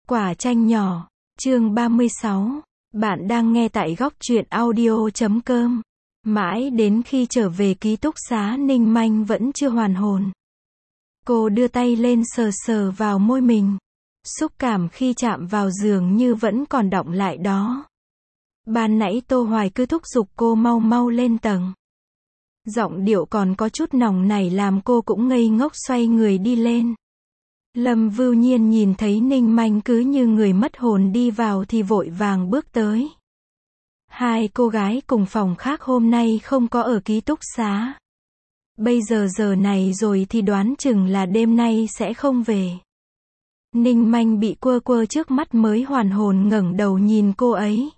Quả chanh nhỏ, chương 36. Bạn đang nghe tại góc truyện audio.com. Mãi đến khi trở về ký túc xá Ninh Manh vẫn chưa hoàn hồn. Cô đưa tay lên sờ sờ vào môi mình. Xúc cảm khi chạm vào giường như vẫn còn đọng lại đó. Ban nãy Tô Hoài cứ thúc giục cô mau mau lên tầng. Giọng điệu còn có chút nòng nảy làm cô cũng ngây ngốc xoay người đi lên. Lâm Vưu Nhiên nhìn thấy Ninh Manh cứ như người mất hồn đi vào thì vội vàng bước tới. Hai cô gái cùng phòng khác hôm nay không có ở ký túc xá. Bây giờ giờ này rồi thì đoán chừng là đêm nay sẽ không về. Ninh Manh bị quơ quơ trước mắt mới hoàn hồn ngẩng đầu nhìn cô ấy.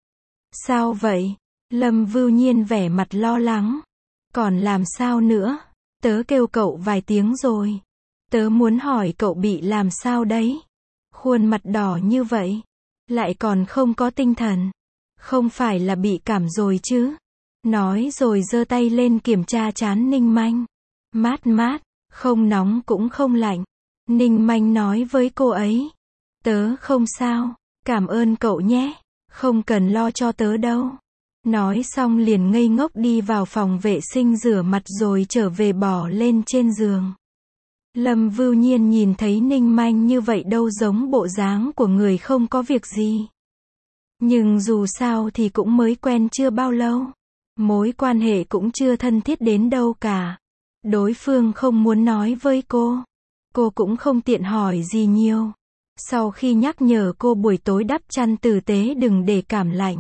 Sao vậy? Lâm Vưu Nhiên vẻ mặt lo lắng. Còn làm sao nữa? Tớ kêu cậu vài tiếng rồi. Tớ muốn hỏi cậu bị làm sao đấy? Khuôn mặt đỏ như vậy. Lại còn không có tinh thần. Không phải là bị cảm rồi chứ? Nói rồi giơ tay lên kiểm tra trán Ninh Manh. Mát mát, không nóng cũng không lạnh. Ninh Manh nói với cô ấy. Tớ không sao, cảm ơn cậu nhé. Không cần lo cho tớ đâu. Nói xong liền ngây ngốc đi vào phòng vệ sinh rửa mặt rồi trở về bỏ lên trên giường. Lâm Vưu Nhiên nhìn thấy Ninh Manh như vậy đâu giống bộ dáng của người không có việc gì. Nhưng dù sao thì cũng mới quen chưa bao lâu. Mối quan hệ cũng chưa thân thiết đến đâu cả. Đối phương không muốn nói với cô. Cô cũng không tiện hỏi gì nhiều. Sau khi nhắc nhở cô buổi tối đắp chăn tử tế đừng để cảm lạnh.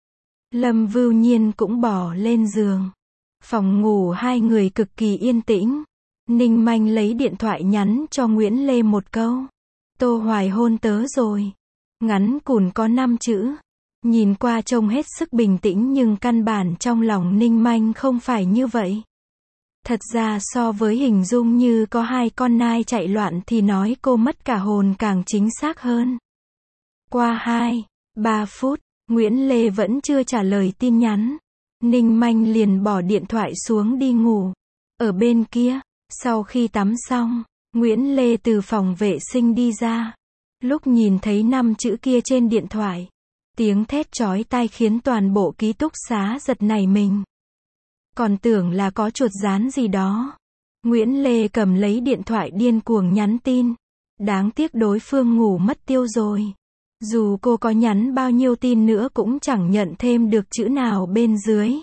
Lâm Vưu Nhiên cũng bỏ lên giường. Phòng ngủ hai người cực kỳ yên tĩnh. Ninh Manh lấy điện thoại nhắn cho Nguyễn Lê một câu. Tô Hoài hôn tớ rồi. Ngắn cùn có 5 chữ. Nhìn qua trông hết sức bình tĩnh nhưng căn bản trong lòng Ninh Manh không phải như vậy. Thật ra so với hình dung như có hai con nai chạy loạn thì nói cô mất cả hồn càng chính xác hơn. Qua 2-3 phút, Nguyễn Lê vẫn chưa trả lời tin nhắn. Ninh Manh liền bỏ điện thoại xuống đi ngủ. Ở bên kia, sau khi tắm xong, Nguyễn Lê từ phòng vệ sinh đi ra. Lúc nhìn thấy 5 chữ kia trên điện thoại, tiếng thét chói tai khiến toàn bộ ký túc xá giật nảy mình. Còn tưởng là có chuột rán gì đó. Nguyễn Lê cầm lấy điện thoại điên cuồng nhắn tin. Đáng tiếc đối phương ngủ mất tiêu rồi. Dù cô có nhắn bao nhiêu tin nữa cũng chẳng nhận thêm được chữ nào bên dưới.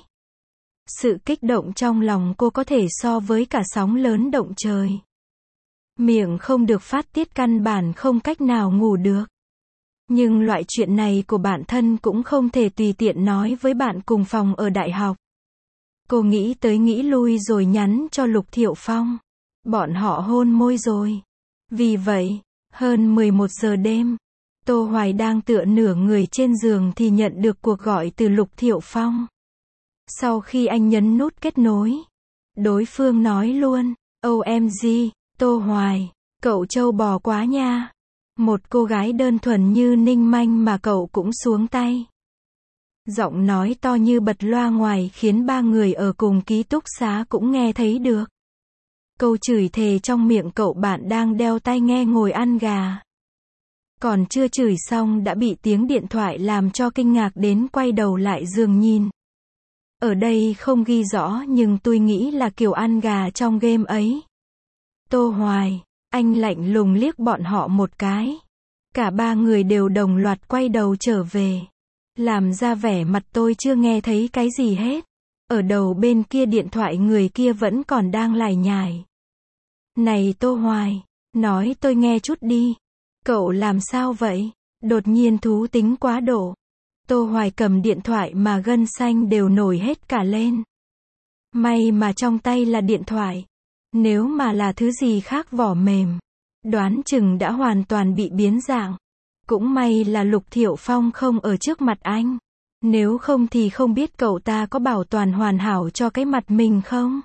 Sự kích động trong lòng cô có thể so với cả sóng lớn động trời. Miệng không được phát tiết căn bản không cách nào ngủ được. Nhưng loại chuyện này của bản thân cũng không thể tùy tiện nói với bạn cùng phòng ở đại học. Cô nghĩ tới nghĩ lui rồi nhắn cho Lục Thiệu Phong. Bọn họ hôn môi rồi. Vì vậy, hơn 11 giờ đêm, Tô Hoài đang tựa nửa người trên giường thì nhận được cuộc gọi từ Lục Thiệu Phong. Sau khi anh nhấn nút kết nối, đối phương nói luôn, OMG, Tô Hoài, cậu trâu bò quá nha. Một cô gái đơn thuần như Ninh Manh mà cậu cũng xuống tay. Giọng nói to như bật loa ngoài khiến ba người ở cùng ký túc xá cũng nghe thấy được. Câu chửi thề trong miệng cậu bạn đang đeo tai nghe ngồi ăn gà. Còn chưa chửi xong đã bị tiếng điện thoại làm cho kinh ngạc đến quay đầu lại giường nhìn. Ở đây không ghi rõ nhưng tôi nghĩ là kiểu ăn gà trong game ấy. Tô Hoài, anh lạnh lùng liếc bọn họ một cái. Cả ba người đều đồng loạt quay đầu trở về. Làm ra vẻ mặt tôi chưa nghe thấy cái gì hết. Ở đầu bên kia điện thoại người kia vẫn còn đang lải nhải. Này Tô Hoài, nói tôi nghe chút đi. Cậu làm sao vậy? Đột nhiên thú tính quá độ. Tô Hoài cầm điện thoại mà gân xanh đều nổi hết cả lên. May mà trong tay là điện thoại. Nếu mà là thứ gì khác vỏ mềm, đoán chừng đã hoàn toàn bị biến dạng. Cũng may là Lục Thiệu Phong không ở trước mặt anh. Nếu không thì không biết cậu ta có bảo toàn hoàn hảo cho cái mặt mình không?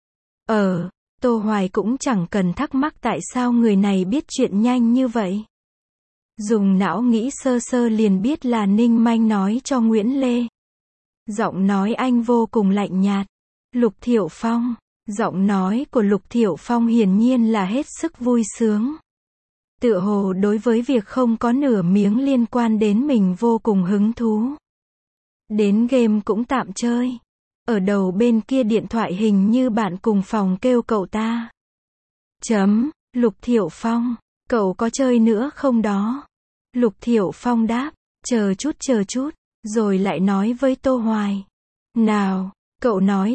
Tô Hoài cũng chẳng cần thắc mắc tại sao người này biết chuyện nhanh như vậy. Dùng não nghĩ sơ sơ liền biết là Ninh Manh nói cho Nguyễn Lê. Giọng nói anh vô cùng lạnh nhạt. Lục Thiệu Phong. Giọng nói của Lục Thiệu Phong hiển nhiên là hết sức vui sướng. Tựa hồ đối với việc không có nửa miếng liên quan đến mình vô cùng hứng thú. Đến game cũng tạm chơi. Ở đầu bên kia điện thoại hình như bạn cùng phòng kêu cậu ta. Lục Thiệu Phong, cậu có chơi nữa không đó? Lục Thiệu Phong đáp, chờ chút, rồi lại nói với Tô Hoài. Nào, cậu nói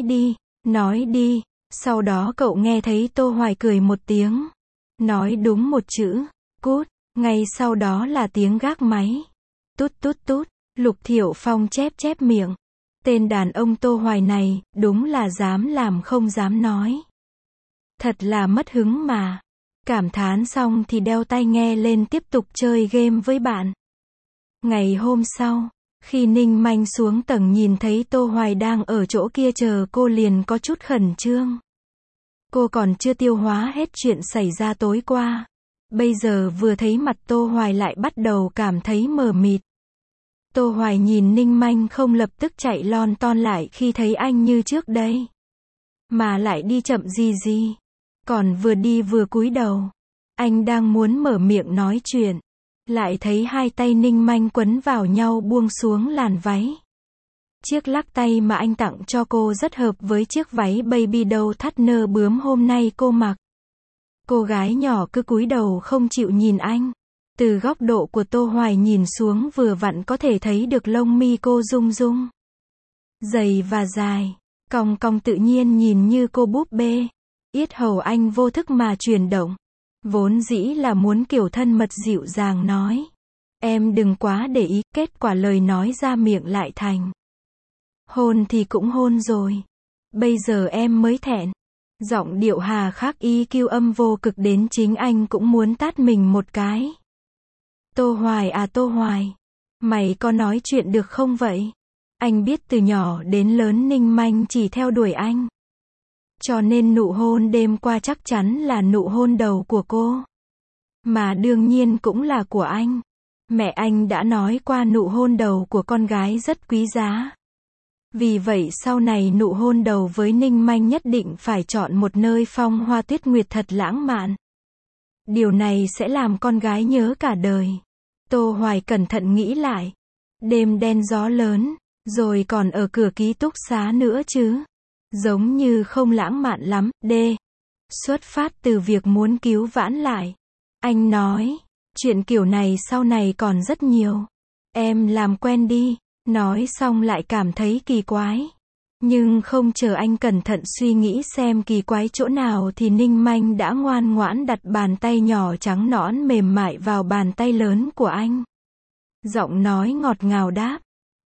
đi. Sau đó cậu nghe thấy Tô Hoài cười một tiếng. Nói đúng một chữ, cút, ngay sau đó là tiếng gác máy. Tút. Lục Thiệu Phong chép miệng. Tên đàn ông Tô Hoài này, đúng là dám làm không dám nói. Thật là mất hứng mà. Cảm thán xong thì đeo tai nghe lên tiếp tục chơi game với bạn. Ngày hôm sau, khi Ninh Manh xuống tầng nhìn thấy Tô Hoài đang ở chỗ kia chờ cô liền có chút khẩn trương. Cô còn chưa tiêu hóa hết chuyện xảy ra tối qua. Bây giờ vừa thấy mặt Tô Hoài lại bắt đầu cảm thấy mờ mịt. Tô Hoài nhìn Ninh Manh không lập tức chạy lon ton lại khi thấy anh như trước đây. Mà lại đi chậm gì. Còn vừa đi vừa cúi đầu. Anh đang muốn mở miệng nói chuyện. Lại thấy hai tay Ninh Manh quấn vào nhau buông xuống làn váy. Chiếc lắc tay mà anh tặng cho cô rất hợp với chiếc váy baby doll thắt nơ bướm hôm nay cô mặc. Cô gái nhỏ cứ cúi đầu không chịu nhìn anh. Từ góc độ của Tô Hoài nhìn xuống vừa vặn có thể thấy được lông mi cô rung. Dày và dài. Cong tự nhiên nhìn như cô búp bê. Yết hầu anh vô thức mà chuyển động. Vốn dĩ là muốn kiểu thân mật dịu dàng nói. Em đừng quá để ý, kết quả lời nói ra miệng lại thành. Hôn thì cũng hôn rồi. Bây giờ em mới thẹn. Giọng điệu hà khắc EQ âm vô cực đến chính anh cũng muốn tát mình một cái. Tô Hoài à Tô Hoài. Mày có nói chuyện được không vậy? Anh biết từ nhỏ đến lớn Ninh Manh chỉ theo đuổi anh. Cho nên nụ hôn đêm qua chắc chắn là nụ hôn đầu của cô. Mà đương nhiên cũng là của anh. Mẹ anh đã nói qua nụ hôn đầu của con gái rất quý giá. Vì vậy sau này nụ hôn đầu với Ninh Manh nhất định phải chọn một nơi phong hoa tuyết nguyệt thật lãng mạn. Điều này sẽ làm con gái nhớ cả đời. Tô Hoài cẩn thận nghĩ lại. Đêm đen gió lớn, rồi còn ở cửa ký túc xá nữa chứ. Giống như không lãng mạn lắm. Xuất phát từ việc muốn cứu vãn lại. Anh nói, chuyện kiểu này sau này còn rất nhiều. Em làm quen đi. Nói xong lại cảm thấy kỳ quái. Nhưng không chờ anh cẩn thận suy nghĩ xem kỳ quái chỗ nào thì Ninh Manh đã ngoan ngoãn đặt bàn tay nhỏ trắng nõn mềm mại vào bàn tay lớn của anh. Giọng nói ngọt ngào đáp.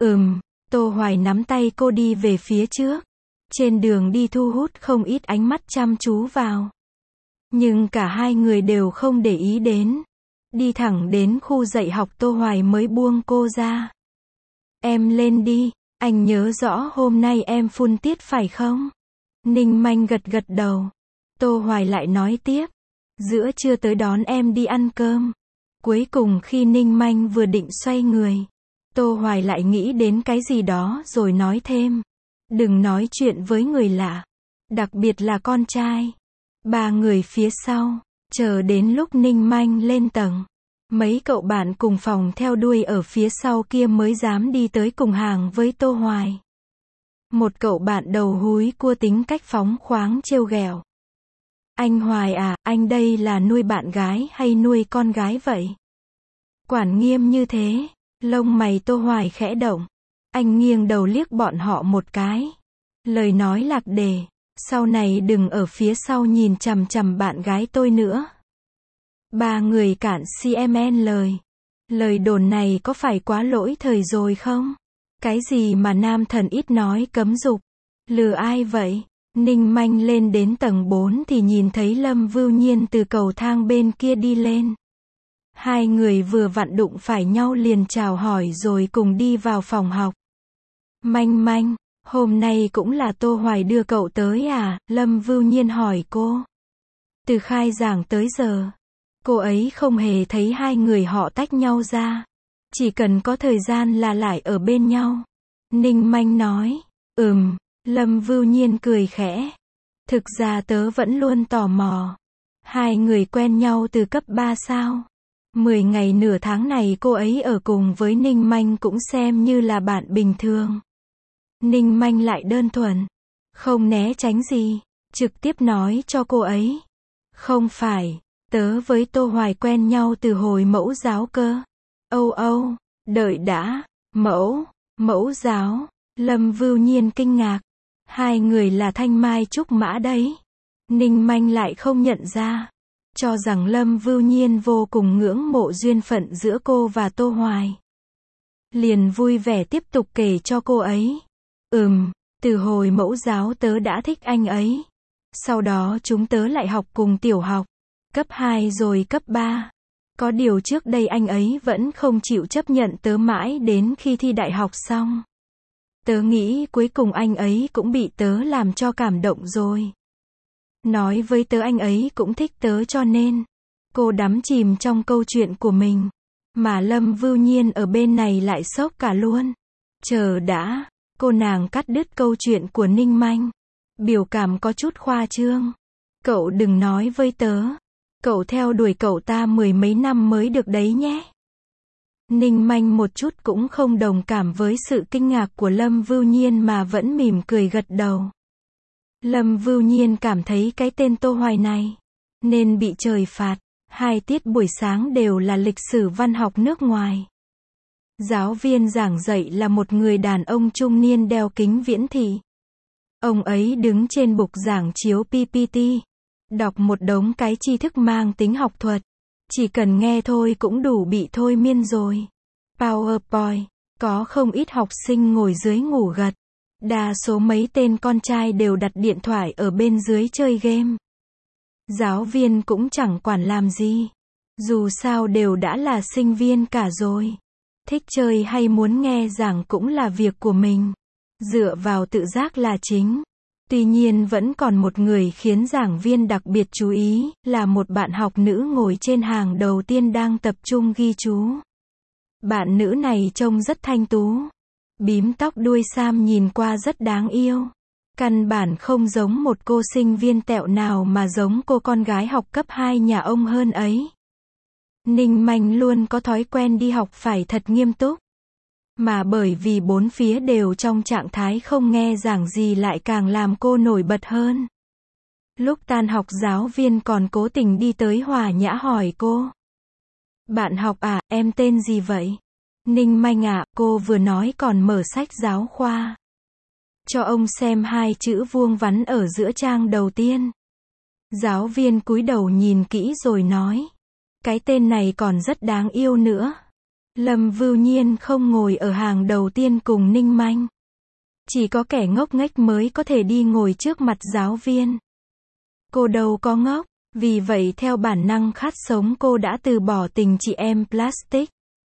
Tô Hoài nắm tay cô đi về phía trước. Trên đường đi thu hút không ít ánh mắt chăm chú vào. Nhưng cả hai người đều không để ý đến. Đi thẳng đến khu dạy học Tô Hoài mới buông cô ra. Em lên đi, anh nhớ rõ hôm nay em phun tiết phải không? Ninh Manh gật đầu. Tô Hoài lại nói tiếp. Giữa trưa tới đón em đi ăn cơm. Cuối cùng khi Ninh Manh vừa định xoay người. Tô Hoài lại nghĩ đến cái gì đó rồi nói thêm. Đừng nói chuyện với người lạ. Đặc biệt là con trai. Ba người phía sau. Chờ đến lúc Ninh Manh lên tầng. Mấy cậu bạn cùng phòng theo đuôi ở phía sau kia mới dám đi tới cùng hàng với Tô Hoài. Một cậu bạn đầu húi cua tính cách phóng khoáng trêu ghẹo. Anh Hoài à, anh đây là nuôi bạn gái hay nuôi con gái vậy? Quản nghiêm như thế, lông mày Tô Hoài khẽ động. Anh nghiêng đầu liếc bọn họ một cái. Lời nói lạc đề, sau này đừng ở phía sau nhìn chằm chằm bạn gái tôi nữa. Ba người cạn CMN lời. Lời đồn này có phải quá lỗi thời rồi không? Cái gì mà nam thần ít nói cấm dục? Lừa ai vậy? Ninh Manh lên đến tầng 4 thì nhìn thấy Lâm Vưu Nhiên từ cầu thang bên kia đi lên. Hai người vừa vặn đụng phải nhau liền chào hỏi rồi cùng đi vào phòng học. Manh, hôm nay cũng là Tô Hoài đưa cậu tới à? Lâm Vưu Nhiên hỏi cô. Từ khai giảng tới giờ, cô ấy không hề thấy hai người họ tách nhau ra. Chỉ cần có thời gian là lại ở bên nhau. Ninh Manh nói. Lâm Vưu Nhiên cười khẽ. Thực ra tớ vẫn luôn tò mò. Hai người quen nhau từ cấp 3 sao? 10 ngày nửa tháng này cô ấy ở cùng với Ninh Manh cũng xem như là bạn bình thường. Ninh Manh lại đơn thuần, không né tránh gì, trực tiếp nói cho cô ấy. Không phải, tớ với Tô Hoài quen nhau từ hồi mẫu giáo cơ. Âu âu, đợi đã, mẫu giáo, Lâm Vưu Nhiên kinh ngạc. Hai người là Thanh Mai Trúc Mã đấy. Ninh Manh lại không nhận ra, cho rằng Lâm Vưu Nhiên vô cùng ngưỡng mộ duyên phận giữa cô và Tô Hoài. Liền vui vẻ tiếp tục kể cho cô ấy. Từ hồi mẫu giáo tớ đã thích anh ấy. Sau đó chúng tớ lại học cùng tiểu học, cấp 2 rồi cấp 3. Có điều trước đây anh ấy vẫn không chịu chấp nhận tớ mãi đến khi thi đại học xong. Tớ nghĩ cuối cùng anh ấy cũng bị tớ làm cho cảm động rồi. Nói với tớ anh ấy cũng thích tớ cho nên. Cô đắm chìm trong câu chuyện của mình. Mà Lâm Vưu Nhiên ở bên này lại sốc cả luôn. Chờ đã, cô nàng cắt đứt câu chuyện của Ninh Manh. Biểu cảm có chút khoa trương. Cậu đừng nói với tớ. Cậu theo đuổi cậu ta 10 mấy năm mới được đấy nhé. Ninh Manh một chút cũng không đồng cảm với sự kinh ngạc của Lâm Vưu Nhiên mà vẫn mỉm cười gật đầu. Lâm Vưu Nhiên cảm thấy cái tên Tô Hoài này nên bị trời phạt. 2 tiết buổi sáng đều là lịch sử văn học nước ngoài. Giáo viên giảng dạy là một người đàn ông trung niên đeo kính viễn thị. Ông ấy đứng trên bục giảng chiếu PPT, đọc một đống cái tri thức mang tính học thuật. Chỉ cần nghe thôi cũng đủ bị thôi miên rồi. PowerPoint, có không ít học sinh ngồi dưới ngủ gật. Đa số mấy tên con trai đều đặt điện thoại ở bên dưới chơi game. Giáo viên cũng chẳng quản làm gì. Dù sao đều đã là sinh viên cả rồi. Thích chơi hay muốn nghe giảng cũng là việc của mình. Dựa vào tự giác là chính. Tuy nhiên vẫn còn một người khiến giảng viên đặc biệt chú ý, là một bạn học nữ ngồi trên hàng đầu tiên đang tập trung ghi chú. Bạn nữ này trông rất thanh tú. Bím tóc đuôi sam nhìn qua rất đáng yêu. Căn bản không giống một cô sinh viên tẹo nào mà giống cô con gái học cấp 2 nhà ông hơn ấy. Ninh Manh luôn có thói quen đi học phải thật nghiêm túc. Mà bởi vì bốn phía đều trong trạng thái không nghe giảng gì lại càng làm cô nổi bật hơn. Lúc tan học giáo viên còn cố tình đi tới hòa nhã hỏi cô. Bạn học à, em tên gì vậy? Ninh Manh ạ, cô vừa nói còn mở sách giáo khoa. Cho ông xem 2 chữ vuông vắn ở giữa trang đầu tiên. Giáo viên cúi đầu nhìn kỹ rồi nói. Cái tên này còn rất đáng yêu nữa. Lâm Vưu Nhiên không ngồi ở hàng đầu tiên cùng Ninh Manh. Chỉ có kẻ ngốc nghếch mới có thể đi ngồi trước mặt giáo viên. Cô đâu có ngốc, vì vậy theo bản năng khát sống cô đã từ bỏ tình chị em plastic.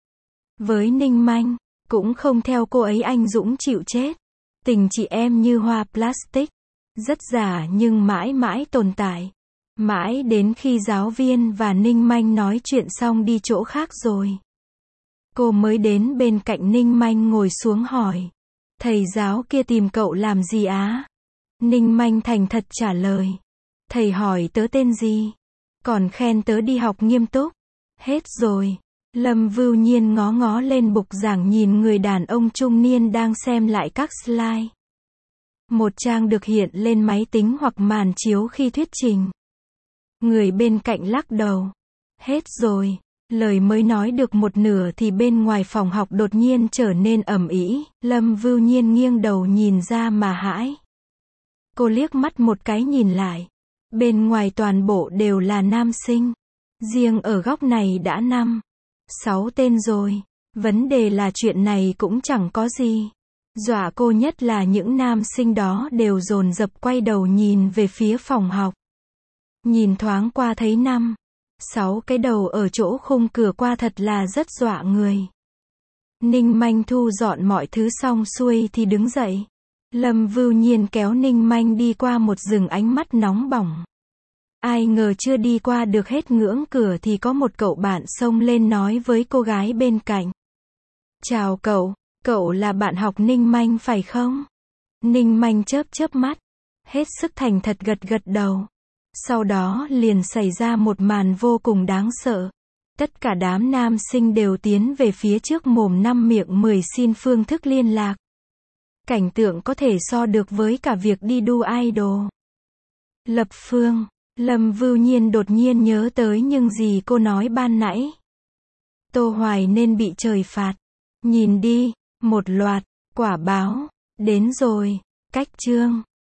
Với Ninh Manh, cũng không theo cô ấy anh dũng chịu chết. Tình chị em như hoa plastic, rất giả nhưng mãi mãi tồn tại. Mãi đến khi giáo viên và Ninh Manh nói chuyện xong đi chỗ khác rồi. Cô mới đến bên cạnh Ninh Manh ngồi xuống hỏi. Thầy giáo kia tìm cậu làm gì á? Ninh Manh thành thật trả lời. Thầy hỏi tớ tên gì? Còn khen tớ đi học nghiêm túc. Hết rồi. Lâm Vưu Nhiên ngó ngó lên bục giảng nhìn người đàn ông trung niên đang xem lại các slide. Một trang được hiện lên máy tính hoặc màn chiếu khi thuyết trình. Người bên cạnh lắc đầu. Hết rồi. Lời mới nói được một nửa thì bên ngoài phòng học đột nhiên trở nên ầm ĩ. Lâm Vưu Nhiên nghiêng đầu nhìn ra mà hãi. Cô liếc mắt một cái nhìn lại. Bên ngoài toàn bộ đều là nam sinh. Riêng ở góc này đã 5, 6 tên rồi. Vấn đề là chuyện này cũng chẳng có gì. Dọa cô nhất là những nam sinh đó đều dồn dập quay đầu nhìn về phía phòng học. Nhìn thoáng qua thấy 5, 6 cái đầu ở chỗ khung cửa qua thật là rất dọa người. Ninh Manh thu dọn mọi thứ xong xuôi thì đứng dậy. Lâm Vưu Nhiên kéo Ninh Manh đi qua một rừng ánh mắt nóng bỏng. Ai ngờ chưa đi qua được hết ngưỡng cửa thì có một cậu bạn xông lên nói với cô gái bên cạnh. Chào cậu là bạn học Ninh Manh phải không? Ninh Manh chớp chớp mắt, hết sức thành thật gật gật đầu. Sau đó liền xảy ra một màn vô cùng đáng sợ. Tất cả đám nam sinh đều tiến về phía trước mồm năm miệng mười xin phương thức liên lạc. Cảnh tượng có thể so được với cả việc đi đu idol. Lập phương, Lâm Vưu Nhiên đột nhiên nhớ tới những gì cô nói ban nãy. Tô Hoài nên bị trời phạt. Nhìn đi, một loạt quả báo đến rồi. Cách chương